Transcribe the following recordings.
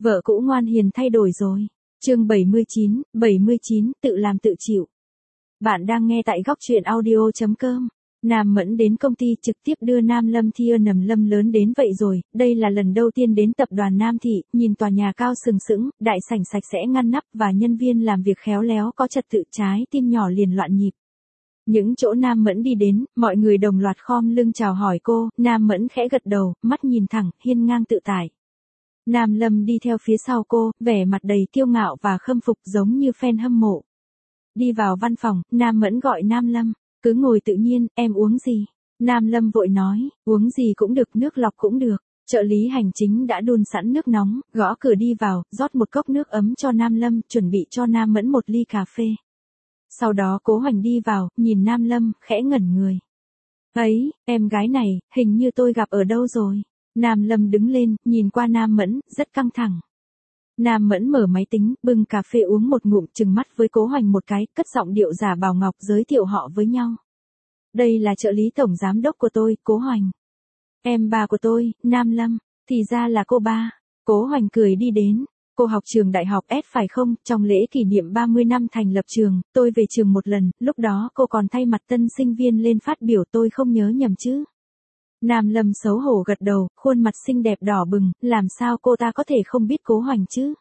Vợ cũ ngoan hiền thay đổi rồi. Chương 79, tự làm tự chịu. Bạn đang nghe tại góc truyện audio.com. Nam Mẫn đến công ty trực tiếp đưa Nam Lâm Thia nầm lâm lớn đến vậy rồi, đây là lần đầu tiên đến tập đoàn Nam Thị, nhìn tòa nhà cao sừng sững, đại sảnh sạch sẽ ngăn nắp và nhân viên làm việc khéo léo có trật tự, trái tim nhỏ liền loạn nhịp. Những chỗ Nam Mẫn đi đến, mọi người đồng loạt khom lưng chào hỏi cô, Nam Mẫn khẽ gật đầu, mắt nhìn thẳng, hiên ngang tự tại. Nam Lâm đi theo phía sau cô, vẻ mặt đầy kiêu ngạo và khâm phục giống như fan hâm mộ. Đi vào văn phòng, Nam Mẫn gọi Nam Lâm, cứ ngồi tự nhiên, em uống gì? Nam Lâm vội nói, uống gì cũng được, nước lọc cũng được. Trợ lý hành chính đã đun sẵn nước nóng, gõ cửa đi vào, rót một cốc nước ấm cho Nam Lâm, chuẩn bị cho Nam Mẫn một ly cà phê. Sau đó Cố Hoành đi vào, nhìn Nam Lâm, khẽ ngẩn người. Ấy, em gái này, hình như tôi gặp ở đâu rồi. Nam Lâm đứng lên, nhìn qua Nam Mẫn, rất căng thẳng. Nam Mẫn mở máy tính, bưng cà phê uống một ngụm, trừng mắt với Cố Hoành một cái, cất giọng điệu giả bảo ngọc giới thiệu họ với nhau. Đây là trợ lý tổng giám đốc của tôi, Cố Hoành. Em bà của tôi, Nam Lâm, thì ra là cô ba. Cố Hoành cười đi đến. Cô học trường đại học S phải không? Trong lễ kỷ niệm 30 năm thành lập trường, tôi về trường một lần, lúc đó cô còn thay mặt tân sinh viên lên phát biểu, tôi không nhớ nhầm chứ. Nam Lâm xấu hổ gật đầu, khuôn mặt xinh đẹp đỏ bừng, làm sao cô ta có thể không biết Cố Hoành chứ?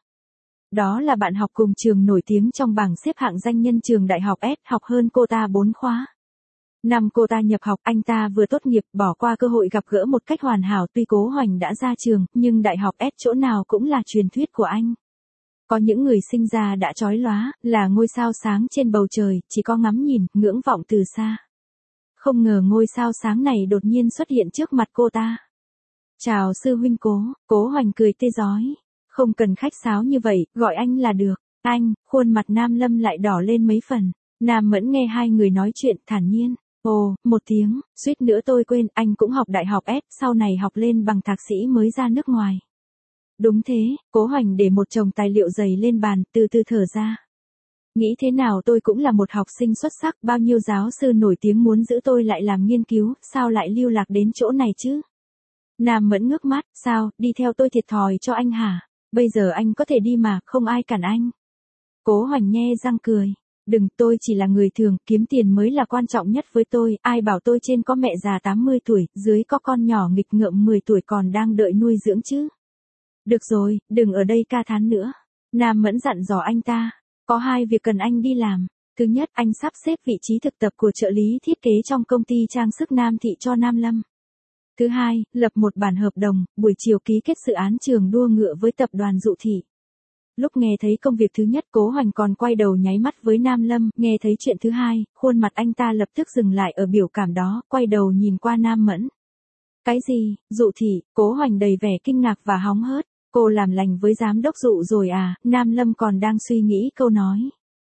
Đó là bạn học cùng trường nổi tiếng trong bảng xếp hạng danh nhân trường đại học S, học hơn cô ta 4 khóa. Năm cô ta nhập học, anh ta vừa tốt nghiệp, bỏ qua cơ hội gặp gỡ một cách hoàn hảo, tuy Cố Hoành đã ra trường, nhưng đại học S chỗ nào cũng là truyền thuyết của anh. Có những người sinh ra đã chói lóa, là ngôi sao sáng trên bầu trời, chỉ có ngắm nhìn, ngưỡng vọng từ xa. Không ngờ ngôi sao sáng này đột nhiên xuất hiện trước mặt cô ta. Chào sư huynh Cố, Cố Hoành cười tươi rói. Không cần khách sáo như vậy, gọi anh là được. Anh, khuôn mặt Nam Lâm lại đỏ lên mấy phần. Nam Mẫn nghe hai người nói chuyện thản nhiên. Ồ, một tiếng, suýt nữa tôi quên, anh cũng học đại học S, sau này học lên bằng thạc sĩ mới ra nước ngoài. Đúng thế, Cố Hoành để một chồng tài liệu dày lên bàn, từ từ thở ra. Nghĩ thế nào tôi cũng là một học sinh xuất sắc, bao nhiêu giáo sư nổi tiếng muốn giữ tôi lại làm nghiên cứu, sao lại lưu lạc đến chỗ này chứ? Nam Mẫn ngước mắt, sao, đi theo tôi thiệt thòi cho anh hả? Bây giờ anh có thể đi mà, không ai cản anh. Cố Hoành nhe răng cười. Đừng, tôi chỉ là người thường, kiếm tiền mới là quan trọng nhất với tôi, ai bảo tôi trên có mẹ già 80 tuổi, dưới có con nhỏ nghịch ngợm 10 tuổi còn đang đợi nuôi dưỡng chứ. Được rồi, đừng ở đây ca thán nữa. Nam Mẫn dặn dò anh ta. Có hai việc cần anh đi làm. Thứ nhất, anh sắp xếp vị trí thực tập của trợ lý thiết kế trong công ty trang sức Nam Thị cho Nam Lâm. Thứ hai, lập một bản hợp đồng, buổi chiều ký kết dự án trường đua ngựa với tập đoàn Dụ Thị. Lúc nghe thấy công việc thứ nhất, Cố Hoành còn quay đầu nháy mắt với Nam Lâm, nghe thấy chuyện thứ hai, khuôn mặt anh ta lập tức dừng lại ở biểu cảm đó, quay đầu nhìn qua Nam Mẫn. Cái gì, Dụ Thị? Cố Hoành đầy vẻ kinh ngạc và hóng hớt. Cô làm lành với giám đốc Dụ rồi à? Nam Lâm còn đang suy nghĩ câu nói.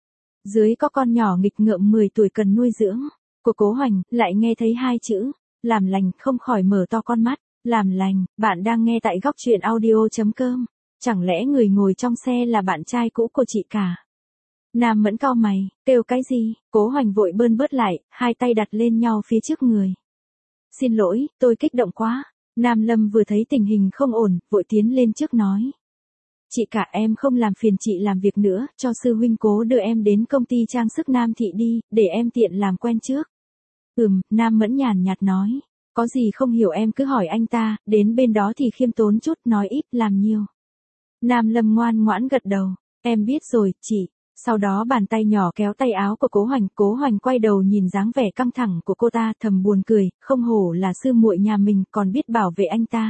Dưới có con nhỏ nghịch ngợm 10 tuổi cần nuôi dưỡng. Của Cố Hoành, lại nghe thấy hai chữ. Làm lành, không khỏi mở to con mắt. Làm lành, bạn đang nghe tại góc truyện audio.com. Chẳng lẽ người ngồi trong xe là bạn trai cũ của chị cả? Nam Mẫn cau mày, kêu cái gì? Cố Hoành vội bơn bớt lại, hai tay đặt lên nhau phía trước người. Xin lỗi, tôi kích động quá. Nam Lâm vừa thấy tình hình không ổn, vội tiến lên trước nói. Chị cả, em không làm phiền chị làm việc nữa, cho sư huynh Cố đưa em đến công ty trang sức Nam Thị đi, để em tiện làm quen trước. Nam Mẫn nhàn nhạt nói. Có gì không hiểu em cứ hỏi anh ta, đến bên đó thì khiêm tốn chút, nói ít, làm nhiều. Nam Lâm ngoan ngoãn gật đầu. Em biết rồi, chị. Sau đó bàn tay nhỏ kéo tay áo của Cố Hoành quay đầu nhìn dáng vẻ căng thẳng của cô ta, thầm buồn cười, không hổ là sư muội nhà mình, còn biết bảo vệ anh ta.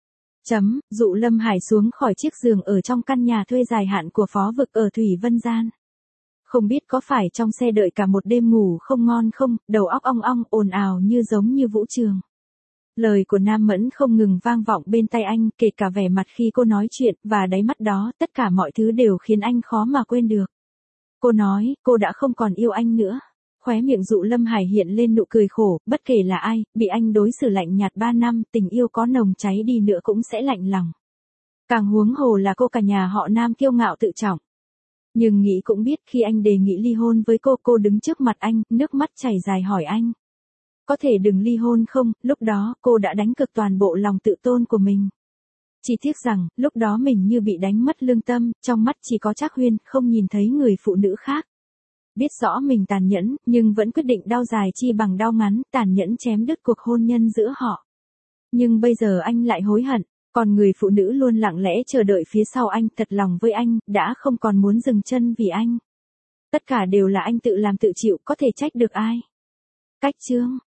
Dụ Lâm Hải xuống khỏi chiếc giường ở trong căn nhà thuê dài hạn của Phó Vực ở Thủy Vân Gian. Không biết có phải trong xe đợi cả một đêm ngủ không ngon không, đầu óc ong ong, ồn ào như giống như vũ trường. Lời của Nam Mẫn không ngừng vang vọng bên tai anh, kể cả vẻ mặt khi cô nói chuyện, và đáy mắt đó, tất cả mọi thứ đều khiến anh khó mà quên được. Cô nói, cô đã không còn yêu anh nữa. Khóe miệng Dụ Lâm Hải hiện lên nụ cười khổ, bất kể là ai, bị anh đối xử lạnh nhạt 3 năm, tình yêu có nồng cháy đi nữa cũng sẽ lạnh lòng. Càng huống hồ là cô cả nhà họ Nam kiêu ngạo tự trọng. Nhưng nghĩ cũng biết khi anh đề nghị ly hôn với cô đứng trước mặt anh, nước mắt chảy dài hỏi anh. Có thể đừng ly hôn không? Lúc đó, cô đã đánh cược toàn bộ lòng tự tôn của mình. Chỉ tiếc rằng, lúc đó mình như bị đánh mất lương tâm, trong mắt chỉ có Trác Huyên, không nhìn thấy người phụ nữ khác. Biết rõ mình tàn nhẫn, nhưng vẫn quyết định đao dài chi bằng đao ngắn, tàn nhẫn chém đứt cuộc hôn nhân giữa họ. Nhưng bây giờ anh lại hối hận, còn người phụ nữ luôn lặng lẽ chờ đợi phía sau anh, thật lòng với anh, đã không còn muốn dừng chân vì anh. Tất cả đều là anh tự làm tự chịu, có thể trách được ai. Cách chương